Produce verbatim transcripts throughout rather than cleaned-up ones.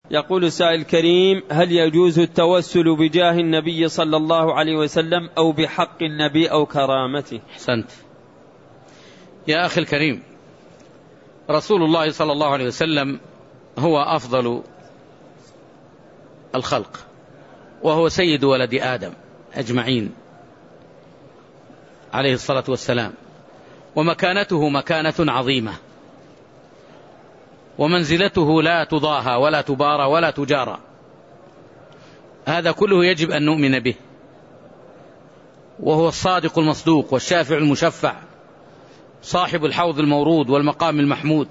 يقول سائل كريم: هل يجوز التوسل بجاه النبي صلى الله عليه وسلم أو بحق النبي أو كرامته؟ أحسنت يا أخي الكريم، رسول الله صلى الله عليه وسلم هو أفضل الخلق، وهو سيد ولد آدم أجمعين عليه الصلاة والسلام، ومكانته مكانة عظيمة، ومنزلته لا تضاهى ولا تبارى ولا تجارى. هذا كله يجب أن نؤمن به، وهو الصادق المصدوق والشافع المشفع، صاحب الحوض المورود والمقام المحمود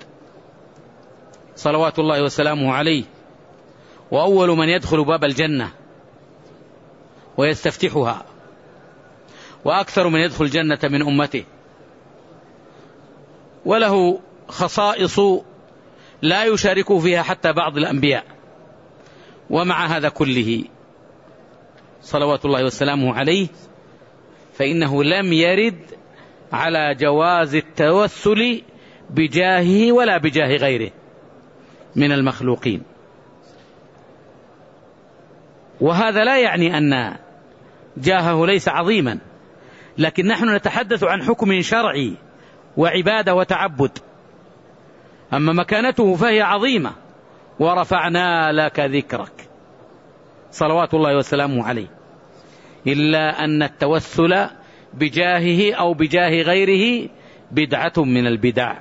صلوات الله وسلامه عليه، وأول من يدخل باب الجنة ويستفتحها، وأكثر من يدخل الجنة من أمته، وله خصائص لا يشاركه فيها حتى بعض الأنبياء. ومع هذا كله صلوات الله وسلامه عليه فإنه لم يرد على جواز التوسل بجاهه ولا بجاه غيره من المخلوقين. وهذا لا يعني أن جاهه ليس عظيما، لكن نحن نتحدث عن حكم شرعي وعبادة وتعبد. أما مكانته فهي عظيمة، ورفعنا لك ذكرك صلوات الله وسلامه عليه. إلا أن التوسل بجاهه أو بجاه غيره بدعة من البدع،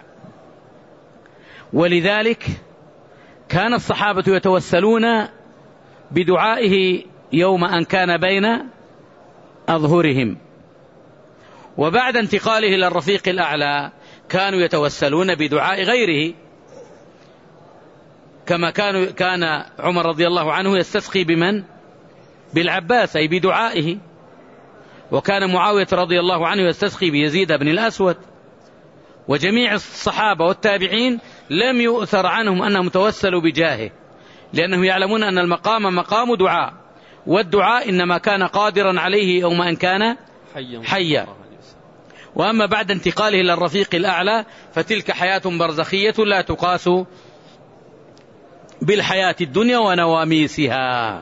ولذلك كان الصحابة يتوسلون بدعائه يوم أن كان بين أظهرهم، وبعد انتقاله إلى الرفيق الأعلى كانوا يتوسلون بدعاء غيره، كما كانوا كان عمر رضي الله عنه يستسقي بمن؟ بالعباس، أي بدعائه. وكان معاوية رضي الله عنه يستسقي بيزيد بن الأسود. وجميع الصحابة والتابعين لم يؤثر عنهم أنهم توسلوا بجاهه، لأنهم يعلمون أن المقام مقام دعاء، والدعاء إنما كان قادرا عليه يوم أن كان حيا. وأما بعد انتقاله إلى الرفيق الأعلى فتلك حياة برزخية لا تقاس بالحياة الدنيا ونواميسها،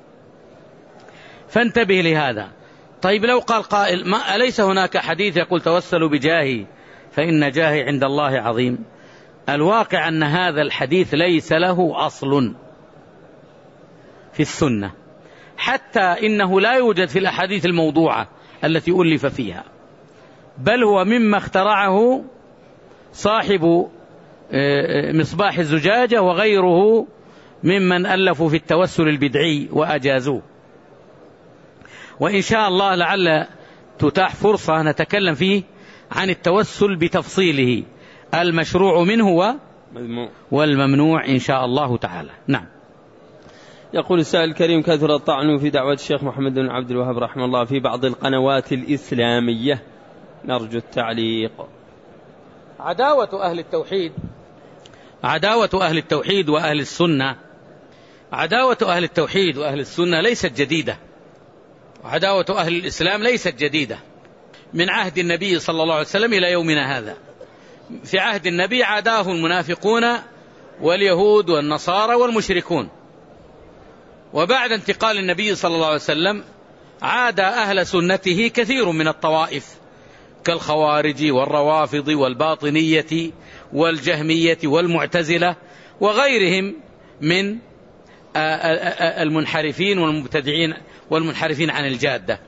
فانتبه لهذا. طيب لو قال قائل: ما أليس هناك حديث يقول توسلوا بجاهي فإن جاهي عند الله عظيم؟ الواقع أن هذا الحديث ليس له أصل في السنة، حتى إنه لا يوجد في الأحاديث الموضوعة التي ألف فيها، بل هو مما اخترعه صاحب مصباح الزجاجة وغيره ممن ألفوا في التوسل البدعي وأجازوه. وإن شاء الله لعل تتاح فرصة نتكلم فيه عن التوسل بتفصيله، المشروع منه والممنوع إن شاء الله تعالى. نعم. يقول السائل الكريم: كثر الطعن في دعوة الشيخ محمد بن عبد الوهاب رحمه الله في بعض القنوات الإسلامية، نرجو التعليق. عداوة أهل التوحيد عداوة أهل التوحيد وأهل السنة عداوة أهل التوحيد وأهل السنة ليست جديدة، وعداوة أهل الإسلام ليست جديدة، من عهد النبي صلى الله عليه وسلم إلى يومنا هذا. في عهد النبي عاداه المنافقون واليهود والنصارى والمشركون، وبعد انتقال النبي صلى الله عليه وسلم عاد أهل سنته كثير من الطوائف كالخوارج والروافض والباطنية والجهمية والمعتزلة وغيرهم من المنحرفين والمبتدعين والمنحرفين عن الجادة.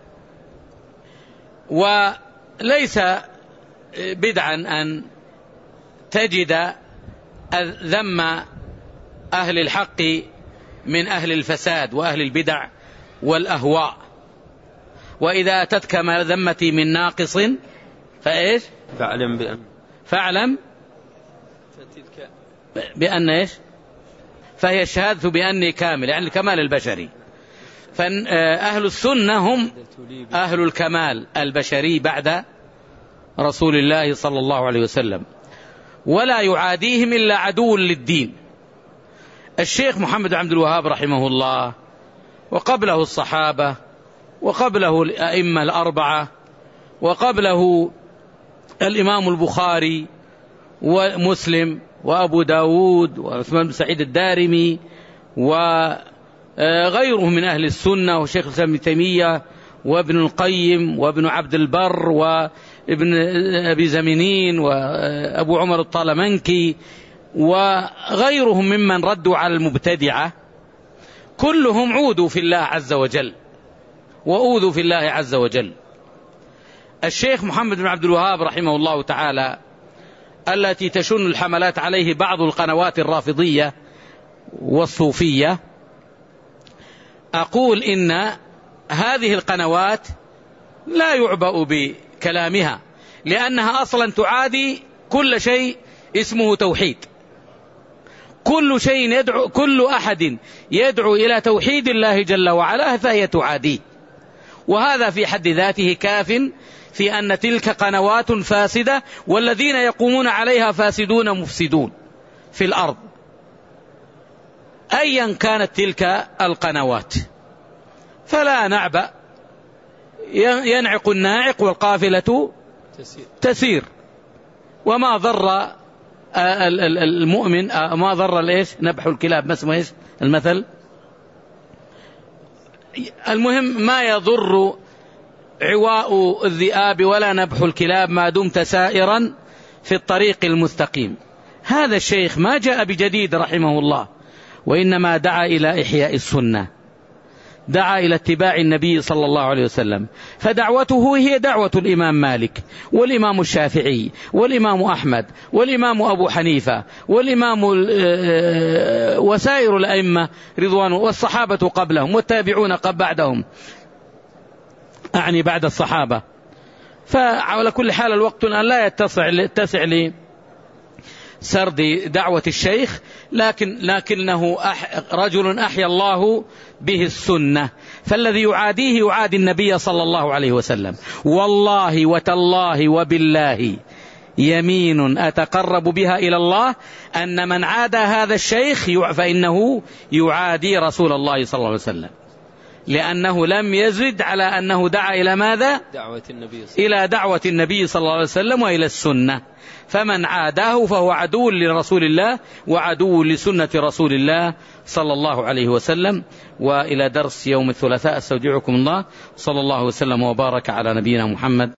وليس بدعا أن تجد ذم أهل الحق من أهل الفساد وأهل البدع والأهواء. وإذا أتتك مذمتي من ناقص فإيش؟ فاعلم بأن فاعلم بأن إيش؟ فهي الشهادة بأني كامل، يعني الكمال البشري. فأهل السنة هم أهل الكمال البشري بعد رسول الله صلى الله عليه وسلم، ولا يعاديهم إلا عدو للدين. الشيخ محمد عبد الوهاب رحمه الله وقبله الصحابة وقبله الأئمة الأربعة وقبله الإمام البخاري ومسلم وأبو داود وعثمان بن سعيد الدارمي وغيرهم من أهل السنة وشيخ الإسلام ابن تيمية وابن القيم وابن عبد البر وابن أبي زمينين وأبو عمر الطالمنكي وغيرهم ممن ردوا على المبتدعة، كلهم عودوا في الله عز وجل وأوذوا في الله عز وجل. الشيخ محمد بن عبد الوهاب رحمه الله تعالى التي تشن الحملات عليه بعض القنوات الرافضية والصوفية، أقول إن هذه القنوات لا يعبأ بكلامها، لأنها أصلا تعادي كل شيء اسمه توحيد. كل شيء يدعو، كل أحد يدعو إلى توحيد الله جل وعلا فهي تعاديه، وهذا في حد ذاته كاف في أن تلك قنوات فاسدة، والذين يقومون عليها فاسدون مفسدون في الأرض أيا كانت تلك القنوات. فلا نعبأ، ينعق الناعق والقافلة تسير. وما ضر المؤمن، ما ضر الإيش نبح الكلاب، ما اسمه إيش المثل؟ المهم ما يضر عواء الذئاب ولا نبح الكلاب ما دمت سائرا في الطريق المستقيم. هذا الشيخ ما جاء بجديد رحمه الله، وإنما دعا إلى إحياء السنة، دعا إلى اتباع النبي صلى الله عليه وسلم. فدعوته هي دعوة الإمام مالك والإمام الشافعي والإمام أحمد والإمام أبو حنيفة والإمام وسائر الأئمة رضوان، والصحابة قبلهم والتابعون قبل بعدهم، أعني بعد الصحابة. فعلى كل حال الوقت الآن لا يتسع يتسع لي سرد دعوة الشيخ، لكن لكنه أح رجل أحيا الله به السنة. فالذي يعاديه يعادي النبي صلى الله عليه وسلم. والله وتالله وبالله يمين أتقرب بها إلى الله أن من عادى هذا الشيخ فإنه يعادي رسول الله صلى الله عليه وسلم، لأنه لم يزد على أنه دعا إلى ماذا؟ دعوة النبي صلى إلى دعوة النبي صلى الله عليه وسلم وإلى السنة. فمن عاداه فهو عدو لرسول الله وعدو لسنة رسول الله صلى الله عليه وسلم. وإلى درس يوم الثلاثاء استودعكم الله، صلى الله وسلم وبارك على نبينا محمد.